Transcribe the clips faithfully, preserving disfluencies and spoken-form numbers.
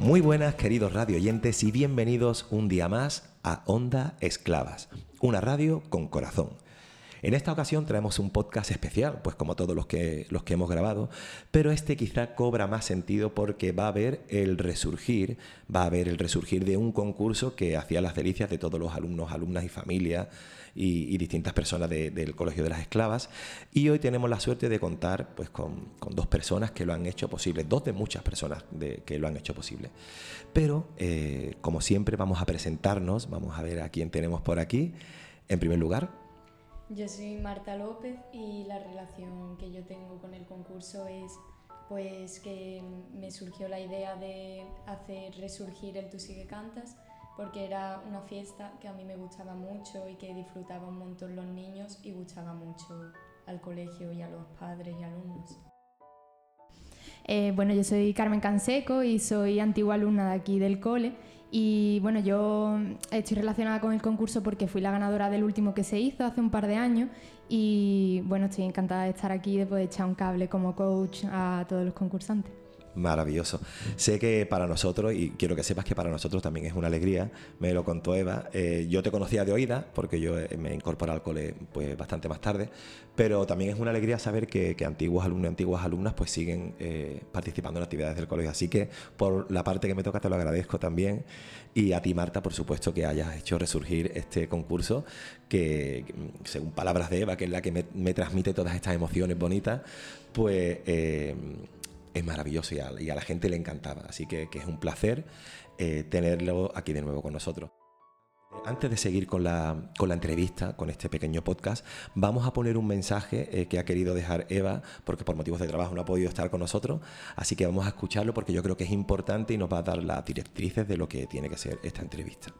Muy buenas, queridos radioyentes, y bienvenidos un día más a Onda Esclavas, una radio con corazón. En esta ocasión traemos un podcast especial, pues como todos los que, los que hemos grabado, pero este quizá cobra más sentido porque va a haber el resurgir, va a haber el resurgir de un concurso que hacía las delicias de todos los alumnos, alumnas y familias y, y distintas personas de, del Colegio de las Esclavas. Y hoy tenemos la suerte de contar pues, con, con dos personas que lo han hecho posible, dos de muchas personas de, que lo han hecho posible. Pero, eh, como siempre, vamos a presentarnos, vamos a ver a quién tenemos por aquí. En primer lugar... Yo soy Marta López y la relación que yo tengo con el concurso es pues que me surgió la idea de hacer resurgir el Tú sí que cantas porque era una fiesta que a mí me gustaba mucho y que disfrutaba un montón los niños y gustaba mucho al colegio y a los padres y alumnos. Eh, bueno, yo soy Carmen Canseco y soy antigua alumna de aquí del cole. Y bueno, yo estoy relacionada con el concurso porque fui la ganadora del último que se hizo hace un par de años y bueno, estoy encantada de estar aquí y de poder echar un cable como coach a todos los concursantes. Maravilloso. Sé que para nosotros, y quiero que sepas que para nosotros también es una alegría, me lo contó Eva, eh, yo te conocía de oídas porque yo me incorporé al cole pues bastante más tarde, pero también es una alegría saber que, que antiguos alumnos y antiguas alumnas pues siguen eh, participando en actividades del colegio, así que por la parte que me toca te lo agradezco también, y a ti, Marta, por supuesto, que hayas hecho resurgir este concurso que, según palabras de Eva, que es la que me, me transmite todas estas emociones bonitas, pues... Eh, es maravilloso y a, y a la gente le encantaba, así que, que es un placer eh, tenerlo aquí de nuevo con nosotros. Antes de seguir con la, con la entrevista, con este pequeño podcast, vamos a poner un mensaje eh, que ha querido dejar Eva, porque por motivos de trabajo no ha podido estar con nosotros, así que vamos a escucharlo porque yo creo que es importante y nos va a dar las directrices de lo que tiene que ser esta entrevista.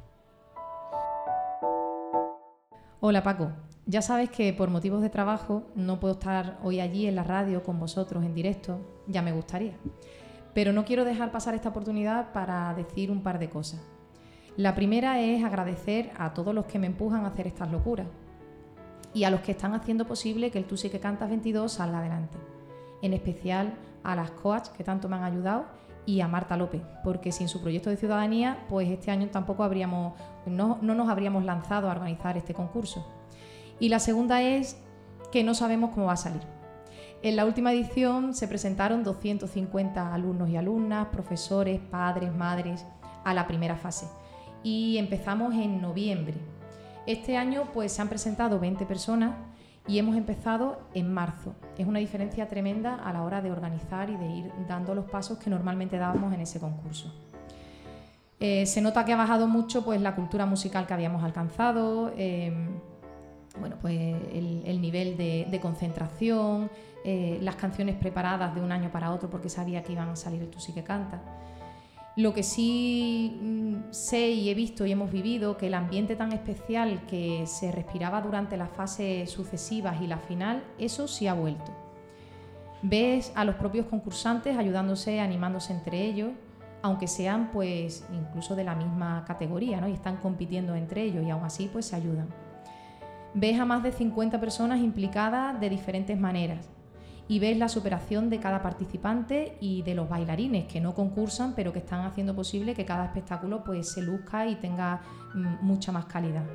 Hola Paco, ya sabes que por motivos de trabajo no puedo estar hoy allí en la radio con vosotros en directo, ya me gustaría. Pero no quiero dejar pasar esta oportunidad para decir un par de cosas. La primera es agradecer a todos los que me empujan a hacer estas locuras y a los que están haciendo posible que el Tú sí que cantas veintidós salga adelante. En especial a las coaches que tanto me han ayudado y a Marta López, porque sin su proyecto de ciudadanía, pues este año tampoco habríamos, no, no nos habríamos lanzado a organizar este concurso. Y la segunda es que no sabemos cómo va a salir. En la última edición se presentaron doscientos cincuenta alumnos y alumnas, profesores, padres, madres, a la primera fase. Y empezamos en noviembre. Este año pues se han presentado veinte personas y hemos empezado en marzo. Es una diferencia tremenda a la hora de organizar y de ir dando los pasos que normalmente dábamos en ese concurso. Eh, se nota que ha bajado mucho pues, la cultura musical que habíamos alcanzado, eh, bueno, pues, el, el nivel de, de concentración, eh, las canciones preparadas de un año para otro porque sabía que iban a salir el Tú sí que cantas. Lo que sí mmm, sé y he visto y hemos vivido, que el ambiente tan especial que se respiraba durante las fases sucesivas y la final, eso sí ha vuelto. Ves a los propios concursantes ayudándose, animándose entre ellos, aunque sean pues incluso de la misma categoría, ¿no? Y están compitiendo entre ellos y aún así pues se ayudan. Ves a más de cincuenta personas implicadas de diferentes maneras. Y ves la superación de cada participante y de los bailarines que no concursan pero que están haciendo posible que cada espectáculo pues, se luzca y tenga mm, mucha más calidad.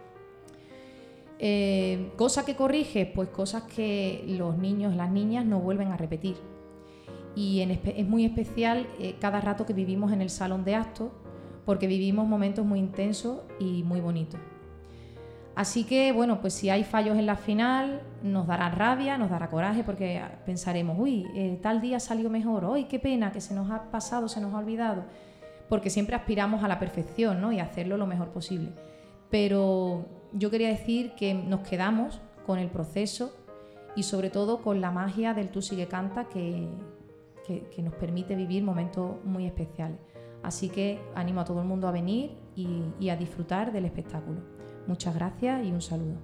Eh, ¿Cosa que corriges? Pues cosas que los niños, las niñas no vuelven a repetir. Y en espe- es muy especial eh, cada rato que vivimos en el salón de actos porque vivimos momentos muy intensos y muy bonitos. Así que, bueno, pues si hay fallos en la final, nos dará rabia, nos dará coraje, porque pensaremos, uy, eh, tal día salió mejor, uy, qué pena, que se nos ha pasado, se nos ha olvidado, porque siempre aspiramos a la perfección, ¿no? Y a hacerlo lo mejor posible. Pero yo quería decir que nos quedamos con el proceso y sobre todo con la magia del Tú sí que canta que, que, que nos permite vivir momentos muy especiales. Así que animo a todo el mundo a venir y, y a disfrutar del espectáculo. Muchas gracias y un saludo.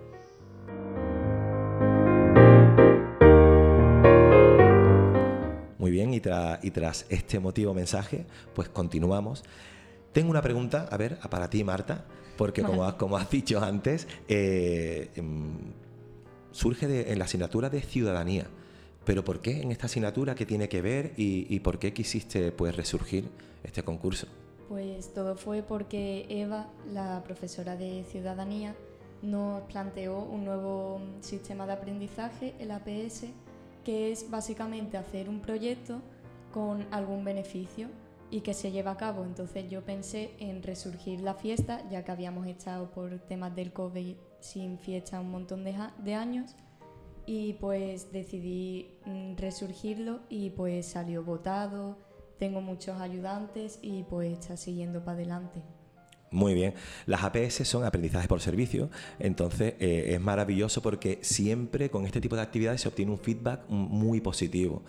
Muy bien, y, tra- y tras este emotivo mensaje, pues continuamos. Tengo una pregunta, a ver, para ti, Marta, porque como, has- como has dicho antes, eh, em, surge de, en la asignatura de ciudadanía. pero ¿por qué en esta asignatura? ¿Qué tiene que ver? ¿Y, y por qué quisiste pues resurgir este concurso? Pues todo fue porque Eva, la profesora de Ciudadanía, nos planteó un nuevo sistema de aprendizaje, el A P S, que es básicamente hacer un proyecto con algún beneficio y que se lleva a cabo. Entonces yo pensé en resurgir la fiesta, ya que habíamos estado por temas del COVID sin fiesta un montón de, de años, y pues decidí mm, resurgirlo y pues salió votado, tengo muchos ayudantes y pues está siguiendo para adelante. Muy bien. Las A P S son aprendizaje por servicio, entonces eh, es maravilloso porque siempre con este tipo de actividades se obtiene un feedback muy positivo.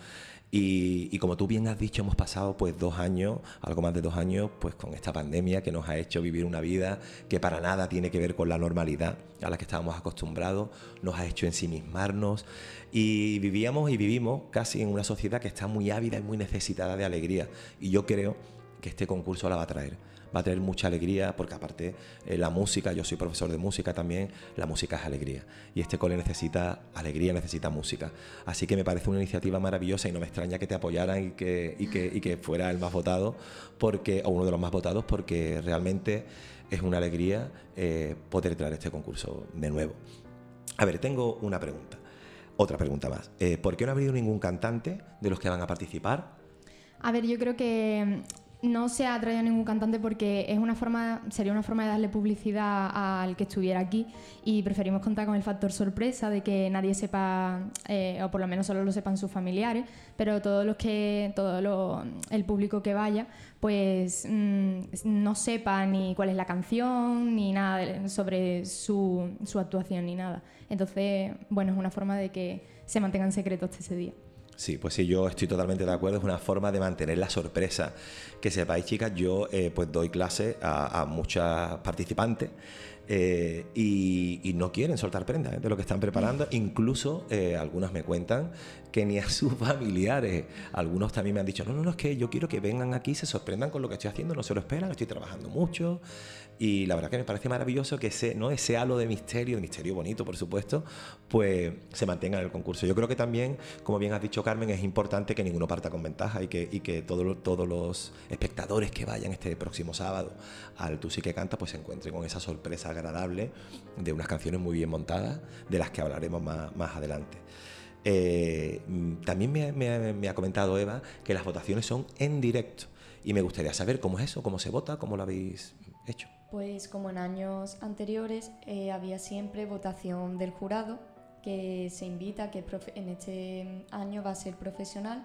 Y, y como tú bien has dicho, hemos pasado pues dos años, algo más de dos años, pues con esta pandemia que nos ha hecho vivir una vida que para nada tiene que ver con la normalidad a la que estábamos acostumbrados, nos ha hecho ensimismarnos y vivíamos y vivimos casi en una sociedad que está muy ávida y muy necesitada de alegría. Y yo creo que este concurso la va a traer. Va a traer mucha alegría porque aparte eh, la música, yo soy profesor de música también, la música es alegría y este cole necesita alegría, necesita música, así que me parece una iniciativa maravillosa y no me extraña que te apoyaran y que, y que, y que fuera el más votado porque, o uno de los más votados, porque realmente es una alegría eh, poder traer este concurso de nuevo. A ver, tengo una pregunta, otra pregunta más, eh, ¿por qué no ha habido ningún cantante de los que van a participar? A ver, yo creo que no se ha traído ningún cantante porque es una forma, sería una forma de darle publicidad al que estuviera aquí y preferimos contar con el factor sorpresa de que nadie sepa, eh, o por lo menos solo lo sepan sus familiares, pero todos los que, todo lo, el público que vaya, pues mmm, no sepa ni cuál es la canción ni nada de, sobre su, su actuación ni nada. Entonces, bueno, es una forma de que se mantenga en secreto hasta ese día. Sí, pues sí, yo estoy totalmente de acuerdo, es una forma de mantener la sorpresa. Que sepáis, chicas, yo eh, pues doy clase a, a muchas participantes eh, y, y no quieren soltar prendas ¿eh? de lo que están preparando, incluso eh, algunas me cuentan que ni a sus familiares, algunos también me han dicho, no, no, no, es que yo quiero que vengan aquí, se sorprendan con lo que estoy haciendo, no se lo esperan, estoy trabajando mucho. Y la verdad que me parece maravilloso que ese, ¿no? ese halo de misterio, de misterio bonito, por supuesto, pues se mantenga en el concurso. Yo creo que también, como bien has dicho, Carmen, es importante que ninguno parta con ventaja y que, y que todo, todos los espectadores que vayan este próximo sábado al Tú sí que cantas, pues se encuentren con esa sorpresa agradable de unas canciones muy bien montadas, de las que hablaremos más, más adelante. Eh, también me, me, me ha comentado Eva que las votaciones son en directo y me gustaría saber cómo es eso, cómo se vota, cómo lo habéis hecho. Pues como en años anteriores eh, había siempre votación del jurado que se invita, que en este año va a ser profesional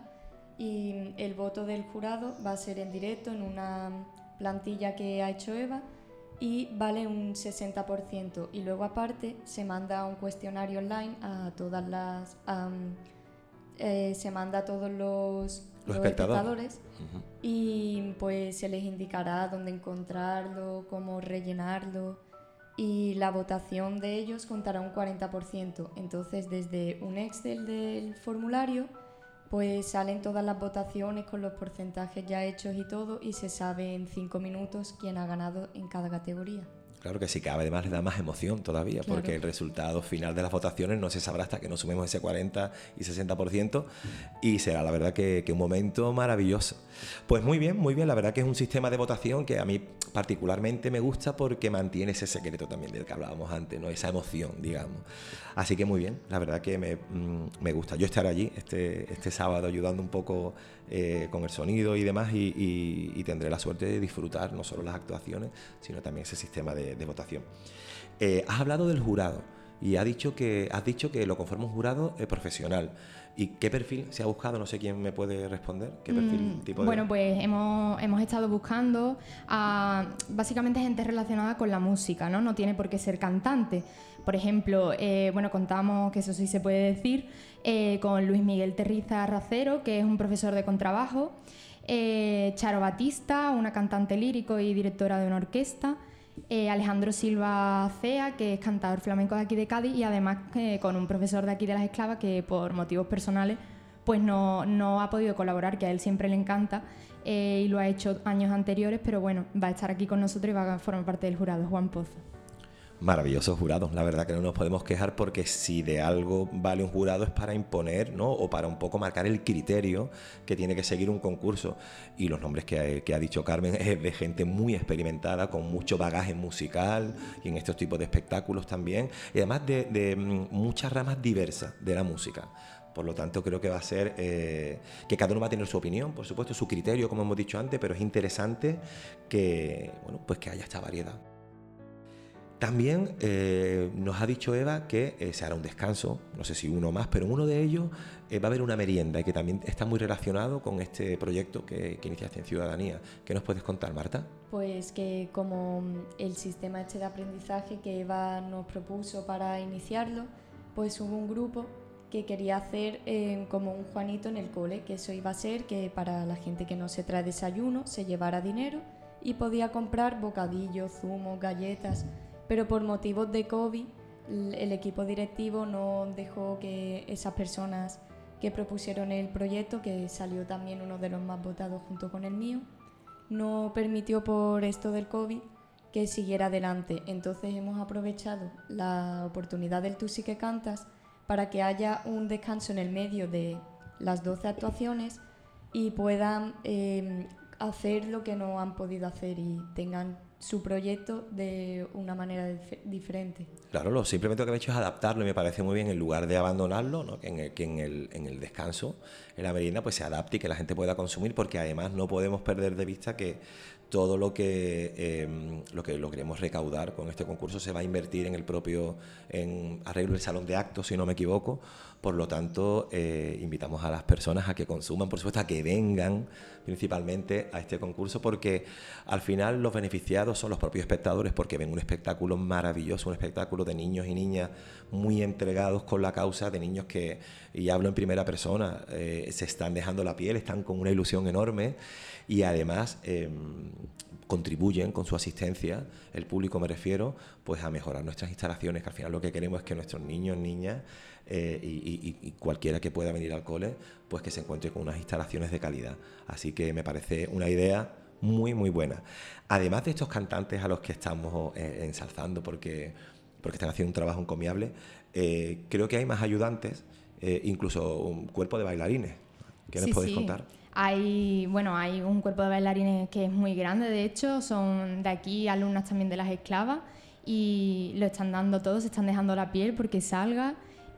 y el voto del jurado va a ser en directo en una plantilla que ha hecho Eva y vale un sesenta por ciento y luego aparte se manda un cuestionario online a todas las um, eh, se manda a todos los, los, los espectadores, espectadores uh-huh. y pues se les indicará dónde encontrarlo, cómo rellenarlo y la votación de ellos contará un cuarenta por ciento. Entonces desde un Excel del formulario pues salen todas las votaciones con los porcentajes ya hechos y todo y se sabe en cinco minutos quién ha ganado en cada categoría. Claro que sí, que además le da más emoción todavía, claro. Porque el resultado final de las votaciones no se sabrá hasta que no sumemos ese cuarenta y sesenta por ciento y será la verdad que, que un momento maravilloso. Pues muy bien, muy bien, la verdad que es un sistema de votación que a mí particularmente me gusta porque mantiene ese secreto también del que hablábamos antes, ¿no? Esa emoción, digamos. Así que muy bien, la verdad que me, me gusta. Yo estaré allí este, este sábado ayudando un poco eh, con el sonido y demás y, y, y tendré la suerte de disfrutar no solo las actuaciones, sino también ese sistema de, de votación. Eh, has hablado del jurado y has dicho que, has dicho que lo conforma un jurado eh, profesional. ¿Y qué perfil se ha buscado? No sé quién me puede responder. ¿Qué perfil mm, tipo de...? Bueno, pues hemos, hemos estado buscando a básicamente gente relacionada con la música, ¿no? No tiene por qué ser cantante. Por ejemplo, eh, bueno, contamos, que eso sí se puede decir, eh, con Luis Miguel Terriza Racero, que es un profesor de contrabajo, eh, Charo Batista, una cantante lírico y directora de una orquesta, Eh, Alejandro Silva Cea, que es cantador flamenco de aquí de Cádiz y además eh, con un profesor de aquí de Las Esclavas que por motivos personales pues no, no ha podido colaborar, que a él siempre le encanta eh, y lo ha hecho años anteriores, pero bueno, va a estar aquí con nosotros y va a formar parte del jurado, Juan Pozo. Maravillosos jurados, la verdad que no nos podemos quejar, porque si de algo vale un jurado es para imponer, ¿no? O para un poco marcar el criterio que tiene que seguir un concurso. Y los nombres que, que ha dicho Carmen es de gente muy experimentada, con mucho bagaje musical y en estos tipos de espectáculos también, y además de, de muchas ramas diversas de la música. Por lo tanto, creo que va a ser eh, que cada uno va a tener su opinión, por supuesto, su criterio, como hemos dicho antes, pero es interesante que, bueno, pues que haya esta variedad. También eh, nos ha dicho Eva que eh, se hará un descanso, no sé si uno más, pero en uno de ellos eh, va a haber una merienda, y que también está muy relacionado con este proyecto que, que iniciaste en Ciudadanía. ¿Qué nos puedes contar, Marta? Pues que como el sistema este de aprendizaje que Eva nos propuso para iniciarlo, pues hubo un grupo que quería hacer eh, como un Juanito en el cole, que eso iba a ser que para la gente que no se trae desayuno se llevara dinero y podía comprar bocadillos, zumos, galletas. Pero por motivos de COVID, el equipo directivo no dejó que esas personas que propusieron el proyecto, que salió también uno de los más votados junto con el mío, no permitió por esto del COVID que siguiera adelante. Entonces hemos aprovechado la oportunidad del Tú sí que cantas para que haya un descanso en el medio de las doce actuaciones y puedan eh, hacer lo que no han podido hacer y tengan su proyecto de una manera dif- diferente. Claro, lo simplemente lo que he hecho es adaptarlo, y me parece muy bien, en lugar de abandonarlo, ¿no? que, en el, que en, el, en el descanso, en la merienda, pues se adapte y que la gente pueda consumir, porque además no podemos perder de vista que todo lo que eh, lo que logremos recaudar con este concurso se va a invertir en el propio en arreglo del salón de actos, si no me equivoco. Por lo tanto, eh, invitamos a las personas a que consuman, por supuesto, a que vengan principalmente a este concurso, porque al final los beneficiados son los propios espectadores, porque ven un espectáculo maravilloso, un espectáculo de niños y niñas muy entregados con la causa, de niños que, y hablo en primera persona, eh, se están dejando la piel, están con una ilusión enorme, y además eh, contribuyen con su asistencia, el público me refiero, pues a mejorar nuestras instalaciones, que al final lo que queremos es que nuestros niños, niñas eh, y, y, y cualquiera que pueda venir al cole, pues que se encuentre con unas instalaciones de calidad. Así que me parece una idea muy, muy buena. Además de estos cantantes a los que estamos eh, ensalzando porque, porque están haciendo un trabajo encomiable, eh, creo que hay más ayudantes, eh, incluso un cuerpo de bailarines. ¿Qué nos Sí, podéis sí. contar? Hay, bueno, hay un cuerpo de bailarines que es muy grande, de hecho, son de aquí alumnas también de las esclavas y lo están dando todo, se están dejando la piel porque salga.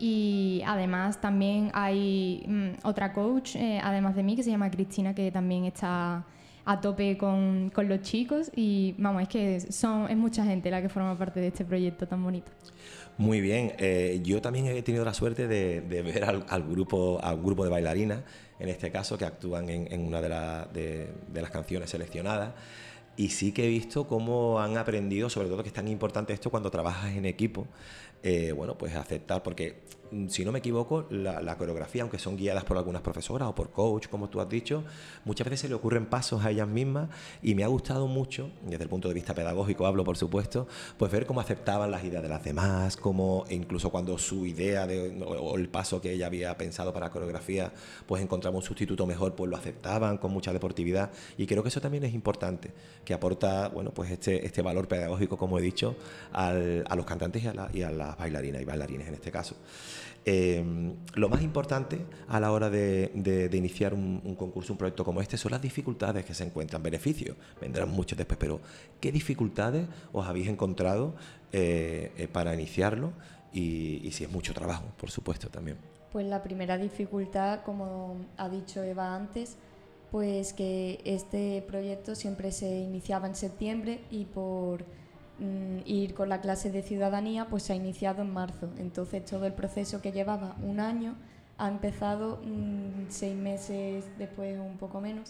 Y además también hay mm, otra coach, eh, además de mí, que se llama Cristina, que también está a tope con, con los chicos, y vamos, es que son, es mucha gente la que forma parte de este proyecto tan bonito. Muy bien, eh, yo también he tenido la suerte de, de ver al, al grupo al grupo de bailarinas, en este caso, que actúan en, en una de, la, de, de las canciones seleccionadas, y sí que he visto cómo han aprendido, sobre todo que es tan importante esto cuando trabajas en equipo, eh, bueno, pues aceptar, porque si no me equivoco, la, la coreografía, aunque son guiadas por algunas profesoras o por coach, como tú has dicho, muchas veces se le ocurren pasos a ellas mismas, y me ha gustado mucho, desde el punto de vista pedagógico hablo, por supuesto, pues ver cómo aceptaban las ideas de las demás, cómo incluso cuando su idea de, o el paso que ella había pensado para la coreografía, pues encontraba un sustituto mejor, pues lo aceptaban con mucha deportividad, y creo que eso también es importante, que aporta, bueno, pues este, este valor pedagógico, como he dicho, al, a los cantantes y a, la, y a las bailarinas y bailarines en este caso. Eh, lo más importante a la hora de, de, de iniciar un, un concurso, un proyecto como este, son las dificultades que se encuentran. Beneficios vendrán muchos después, pero ¿qué dificultades os habéis encontrado eh, eh, para iniciarlo? Y, y si es mucho trabajo, por supuesto, también. Pues la primera dificultad, como ha dicho Eva antes, pues que este proyecto siempre se iniciaba en septiembre y por mm, ir con la clase de ciudadanía pues se ha iniciado en marzo. Entonces todo el proceso que llevaba un año ha empezado mmm, seis meses después, un poco menos,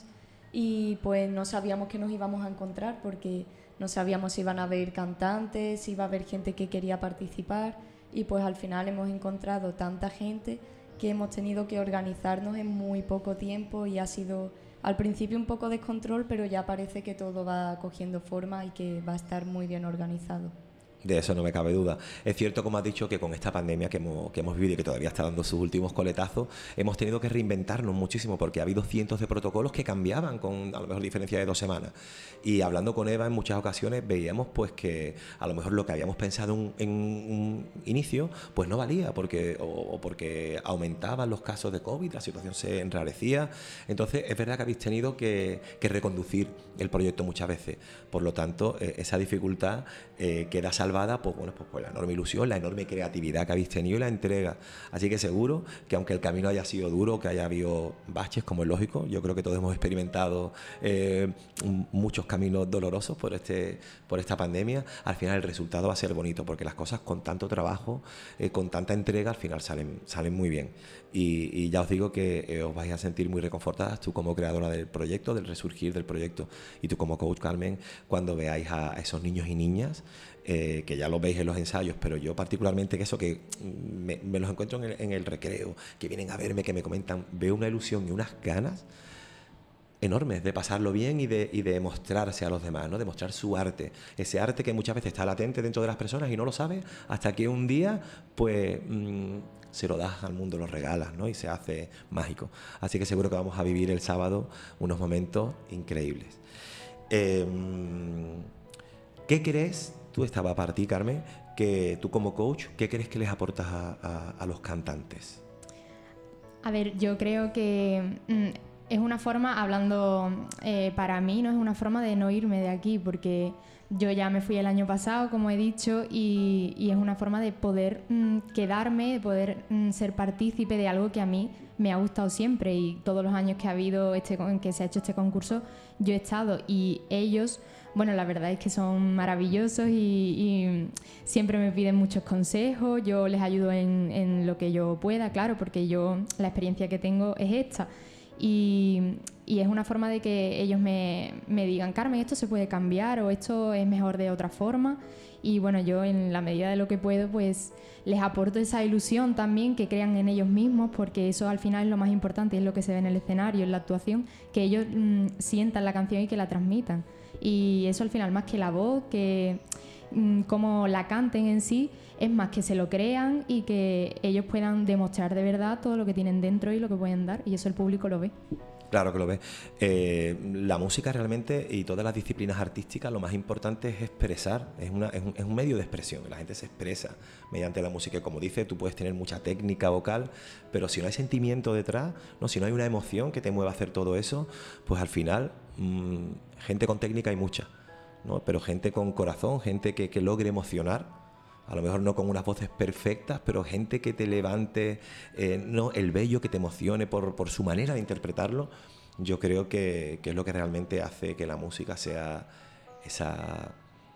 y pues no sabíamos qué nos íbamos a encontrar, porque no sabíamos si iban a haber cantantes, si iba a haber gente que quería participar, y pues al final hemos encontrado tanta gente que hemos tenido que organizarnos en muy poco tiempo, y ha sido al principio un poco descontrol, pero ya parece que todo va cogiendo forma y que va a estar muy bien organizado. De eso no me cabe duda. Es cierto, como has dicho, que con esta pandemia que hemos, que hemos vivido y que todavía está dando sus últimos coletazos, hemos tenido que reinventarnos muchísimo porque ha habido cientos de protocolos que cambiaban con a lo mejor diferencia de dos semanas. Y hablando con Eva en muchas ocasiones veíamos pues que a lo mejor lo que habíamos pensado un, en un inicio pues no valía porque, o, o porque aumentaban los casos de COVID, la situación se enrarecía. Entonces es verdad que habéis tenido que, que reconducir el proyecto muchas veces. Por lo tanto, eh, esa dificultad eh, queda salvada Pues, bueno, pues, pues la enorme ilusión, la enorme creatividad que habéis tenido y la entrega. Así que seguro que aunque el camino haya sido duro, que haya habido baches, como es lógico, yo creo que todos hemos experimentado eh, muchos caminos dolorosos por, este, por esta pandemia, al final el resultado va a ser bonito, porque las cosas con tanto trabajo, eh, con tanta entrega, al final salen, salen muy bien. Y, y ya os digo que eh, os vais a sentir muy reconfortadas, tú como creadora del proyecto, del resurgir del proyecto, y tú como coach, Carmen, cuando veáis a esos niños y niñas, eh, que ya los veis en los ensayos, pero yo particularmente que eso, que me, me los encuentro en el, en el recreo, que vienen a verme, que me comentan, veo una ilusión y unas ganas enormes de pasarlo bien y de, y de mostrarse a los demás, ¿no? De mostrar su arte, ese arte que muchas veces está latente dentro de las personas y no lo sabe hasta que un día pues mmm, se lo das al mundo, lo regalas, ¿no? Y se hace mágico. Así que seguro que vamos a vivir el sábado unos momentos increíbles. Eh, ¿Qué crees? Tú estaba para ti, Carmen, que tú como coach, ¿qué crees que les aportas a, a, a los cantantes? A ver, yo creo que mm, es una forma, hablando eh, para mí, no es una forma de no irme de aquí, porque yo ya me fui el año pasado, como he dicho, y, y es una forma de poder mm, quedarme, de poder mm, ser partícipe de algo que a mí me ha gustado siempre, y todos los años que ha habido este, que se ha hecho este concurso, yo he estado, y ellos, bueno, la verdad es que son maravillosos y, y siempre me piden muchos consejos, yo les ayudo en, en lo que yo pueda, claro, porque yo la experiencia que tengo es esta. Y, y es una forma de que ellos me, me digan, Carmen, esto se puede cambiar o esto es mejor de otra forma. Y bueno, yo en la medida de lo que puedo, pues les aporto esa ilusión también, que crean en ellos mismos, porque eso al final es lo más importante, es lo que se ve en el escenario, en la actuación, que ellos mmm, sientan la canción y que la transmitan. Y eso al final, más que la voz, que mmm, cómo la canten en sí, es más que se lo crean y que ellos puedan demostrar de verdad todo lo que tienen dentro y lo que pueden dar, y eso el público lo ve. Claro que lo ve. Eh, la música realmente y todas las disciplinas artísticas, lo más importante es expresar, es, una, es, un, es un medio de expresión, la gente se expresa mediante la música, y como dice, tú puedes tener mucha técnica vocal, pero si no hay sentimiento detrás, ¿no? Si no hay una emoción que te mueva a hacer todo eso, pues al final, mmm, gente con técnica hay mucha, ¿no? Pero gente con corazón, gente que, que logre emocionar, a lo mejor no con unas voces perfectas, pero gente que te levante eh, no, el vello, que te emocione por, por su manera de interpretarlo, yo creo que, que es lo que realmente hace que la música sea esa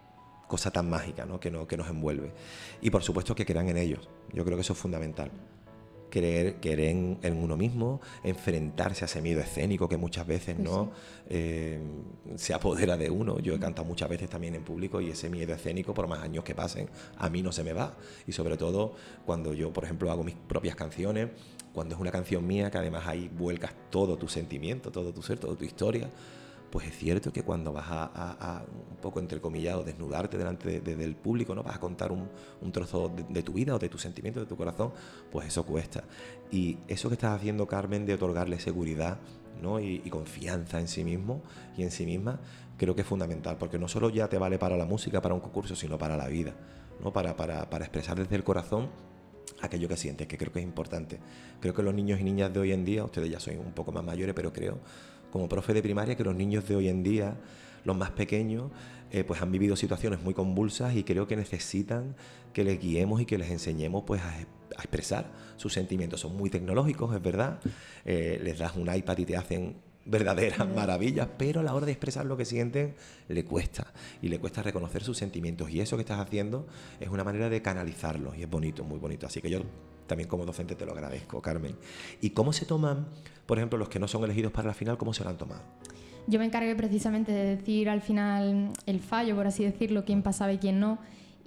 cosa tan mágica, ¿no? Que, no, que nos envuelve. Y por supuesto que crean en ellos, yo creo que eso es fundamental. Creer, creer en, en uno mismo, enfrentarse a ese miedo escénico que muchas veces pues no sí. eh, se apodera de uno. Yo he cantado muchas veces también en público y ese miedo escénico, por más años que pasen, a mí no se me va. Y sobre todo cuando yo, por ejemplo, hago mis propias canciones, cuando es una canción mía que además ahí vuelcas todo tu sentimiento, todo tu ser, toda tu historia, pues es cierto que cuando vas a, a, a un poco entrecomillado, desnudarte delante de, de, del público, ¿no? Vas a contar un, un trozo de, de tu vida o de tus sentimientos, de tu corazón, pues eso cuesta. Y eso que estás haciendo, Carmen, de otorgarle seguridad, ¿no? y, y confianza en sí mismo y en sí misma, creo que es fundamental, porque no solo ya te vale para la música, para un concurso, sino para la vida, ¿no? Para, para, para expresar desde el corazón aquello que sientes, que creo que es importante. Creo que los niños y niñas de hoy en día, ustedes ya son un poco más mayores, pero creo, como profe de primaria, que los niños de hoy en día, los más pequeños, eh, pues han vivido situaciones muy convulsas y creo que necesitan que les guiemos y que les enseñemos pues a, a expresar sus sentimientos. Son muy tecnológicos, es verdad, eh, les das un iPad y te hacen verdaderas maravillas, pero a la hora de expresar lo que sienten le cuesta, y le cuesta reconocer sus sentimientos, y eso que estás haciendo es una manera de canalizarlos y es bonito, muy bonito. Así que yo también como docente te lo agradezco, Carmen. ¿Y cómo se toman, por ejemplo, los que no son elegidos para la final, cómo se lo han tomado? Yo me encargué precisamente de decir al final el fallo, por así decirlo, quién pasaba y quién no,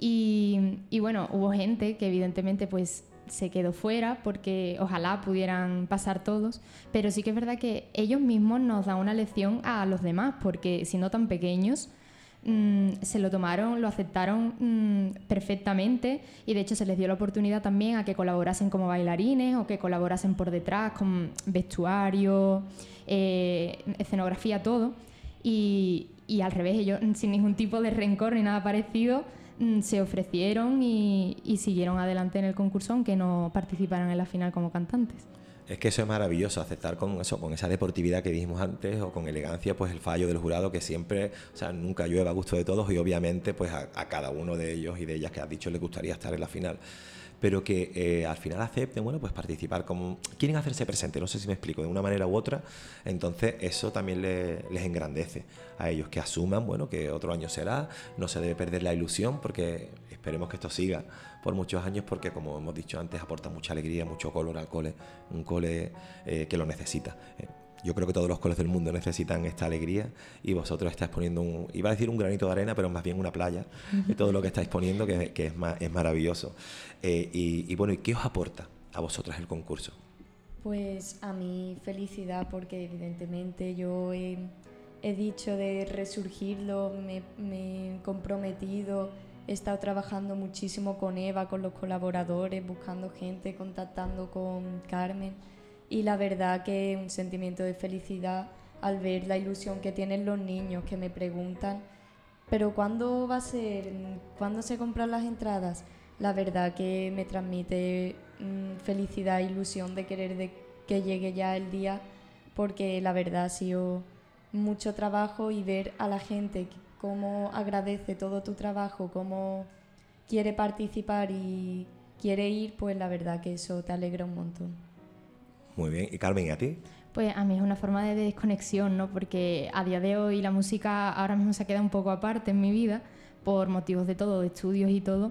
y, y bueno, hubo gente que evidentemente pues se quedó fuera, porque ojalá pudieran pasar todos, pero sí que es verdad que ellos mismos nos dan una lección a los demás, porque siendo tan pequeños mmm, se lo tomaron, lo aceptaron mmm, perfectamente, y de hecho se les dio la oportunidad también a que colaborasen como bailarines o que colaborasen por detrás con vestuario, eh, escenografía, todo. Y, y al revés, ellos sin ningún tipo de rencor ni nada parecido se ofrecieron y, y siguieron adelante en el concurso, aunque no participaran en la final como cantantes. Es que eso es maravilloso, aceptar con eso, con esa deportividad que dijimos antes, o con elegancia, pues el fallo del jurado, que siempre, o sea, nunca llueve a gusto de todos, y obviamente pues a, a cada uno de ellos y de ellas que has dicho les gustaría estar en la final, pero que eh, al final acepten, bueno, pues participar, como quieren hacerse presentes, no sé si me explico, de una manera u otra. Entonces eso también le, les engrandece a ellos, que asuman, bueno, que otro año será, no se debe perder la ilusión, porque esperemos que esto siga por muchos años, porque como hemos dicho antes, aporta mucha alegría, mucho color al cole, un cole eh, que lo necesita. Eh, Yo creo que todos los coles del mundo necesitan esta alegría, y vosotros estáis poniendo, un, iba a decir un granito de arena, pero más bien una playa, de todo lo que estáis poniendo, que, que es, ma, es maravilloso. Eh, y, y bueno, ¿y qué os aporta a vosotras el concurso? Pues a mí felicidad, porque evidentemente yo he, he dicho de resurgirlo, me, me he comprometido, he estado trabajando muchísimo con Eva, con los colaboradores, buscando gente, contactando con Carmen. Y la verdad que un sentimiento de felicidad al ver la ilusión que tienen los niños, que me preguntan, ¿pero cuándo va a ser? ¿Cuándo se compran las entradas? La verdad que me transmite mmm, felicidad e ilusión de querer de que llegue ya el día, porque la verdad ha sido mucho trabajo, y ver a la gente cómo agradece todo tu trabajo, cómo quiere participar y quiere ir, pues la verdad que eso te alegra un montón. Muy bien. ¿Y Carmen, y a ti? Pues a mí es una forma de desconexión, ¿no? Porque a día de hoy la música ahora mismo se queda un poco aparte en mi vida, por motivos de todo, de estudios y todo.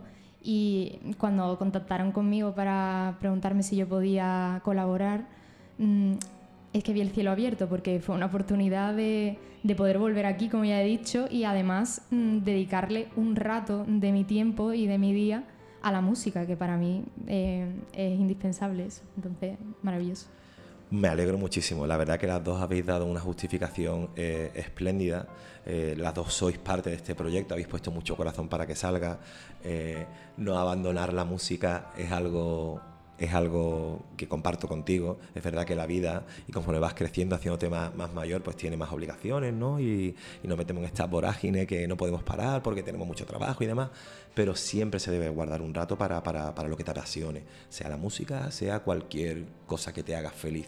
Y cuando contactaron conmigo para preguntarme si yo podía colaborar, mmm, es que vi el cielo abierto, porque fue una oportunidad de, de poder volver aquí, como ya he dicho, y además mmm, dedicarle un rato de mi tiempo y de mi día a la música, que para mí eh, es indispensable eso. Entonces, maravilloso. Me alegro muchísimo. La verdad que las dos habéis dado una justificación eh, espléndida. Eh, las dos sois parte de este proyecto, habéis puesto mucho corazón para que salga. Eh, no abandonar la música es algo, es algo que comparto contigo. Es verdad que la vida, y conforme vas creciendo, haciéndote más, más mayor, pues tiene más obligaciones, ¿no? Y, y nos metemos en esta vorágine que no podemos parar porque tenemos mucho trabajo y demás. Pero siempre se debe guardar un rato para, para, para lo que te apasione, sea la música, sea cualquier cosa que te haga feliz.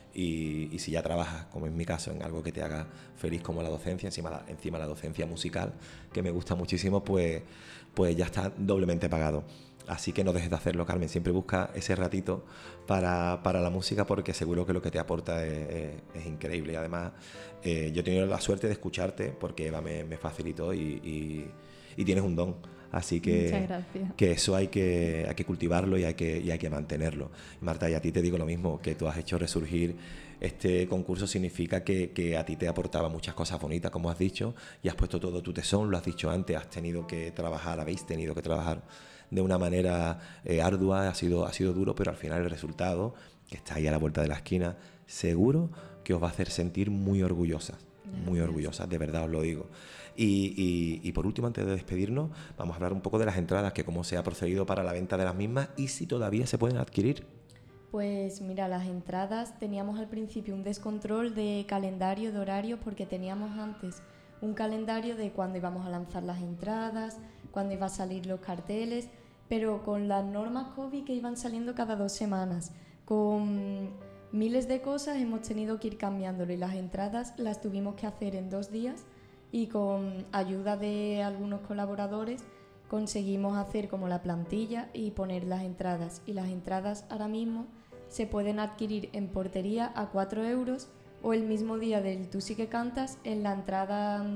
Y, y si ya trabajas, como en mi caso, en algo que te haga feliz como la docencia, encima la, encima la docencia musical, que me gusta muchísimo, pues, pues ya está doblemente pagado. Así que no dejes de hacerlo, Carmen. Siempre busca ese ratito para, para la música, porque seguro que lo que te aporta es, es, es increíble. Y además, eh, yo he tenido la suerte de escucharte, porque Eva me, me facilitó, y, y, y tienes un don. Así que, que eso hay que, hay que cultivarlo y hay que, y hay que mantenerlo. Marta, y a ti te digo lo mismo, que tú has hecho resurgir este concurso, significa que, que a ti te aportaba muchas cosas bonitas, como has dicho, y has puesto todo tu tesón, lo has dicho antes, has tenido que trabajar, habéis tenido que trabajar de una manera eh, ardua, ha sido, ha sido duro, pero al final el resultado, que está ahí a la vuelta de la esquina, seguro que os va a hacer sentir muy orgullosas, muy orgullosas, de verdad os lo digo. Y, y, y por último, antes de despedirnos, vamos a hablar un poco de las entradas, que cómo se ha procedido para la venta de las mismas y si todavía se pueden adquirir. Pues mira, las entradas, teníamos al principio un descontrol de calendario, de horarios, porque teníamos antes un calendario de cuándo íbamos a lanzar las entradas, cuándo iban a salir los carteles, pero con las normas COVID que iban saliendo cada dos semanas, con miles de cosas, hemos tenido que ir cambiándolo, y las entradas las tuvimos que hacer en dos días, y con ayuda de algunos colaboradores conseguimos hacer como la plantilla y poner las entradas. Y las entradas ahora mismo se pueden adquirir en portería a cuatro euros, o el mismo día del Tú sí que cantas, en la entrada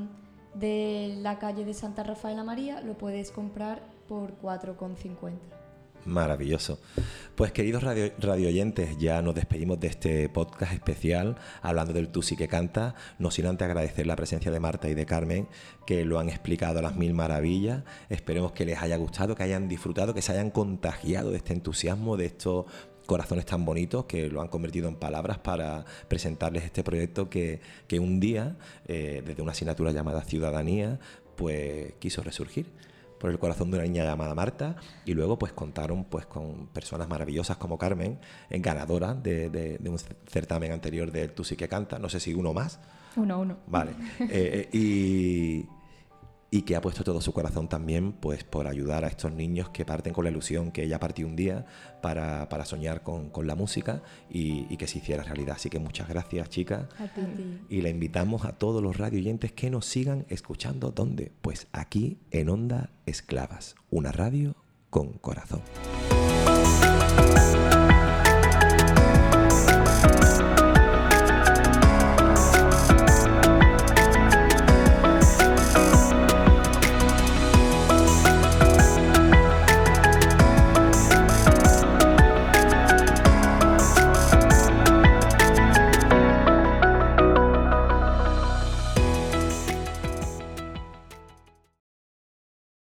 de la calle de Santa Rafaela María lo puedes comprar por cuatro con cincuenta. Maravilloso. Pues queridos radio, radio oyentes, ya nos despedimos de este podcast especial hablando del Tú sí que cantas, no sin antes agradecer la presencia de Marta y de Carmen, que lo han explicado a las mil maravillas. Esperemos que les haya gustado, que hayan disfrutado, que se hayan contagiado de este entusiasmo, de estos corazones tan bonitos, que lo han convertido en palabras para presentarles este proyecto que, que un día, eh, desde una asignatura llamada Ciudadanía, pues quiso resurgir por el corazón de una niña llamada Marta, y luego pues contaron pues con personas maravillosas como Carmen, eh, ganadora de, de, de un certamen anterior de Tú sí que cantas, no sé si uno más. Uno, uno. Vale. Eh, eh, y, y que ha puesto todo su corazón también pues por ayudar a estos niños que parten con la ilusión que ella partió un día para, para soñar con, con la música y, y que se hiciera realidad. Así que muchas gracias, chicas. A ti. A ti. Y le invitamos a todos los radio oyentes que nos sigan escuchando. ¿Dónde? Pues aquí en Onda Esclavas, una radio con corazón.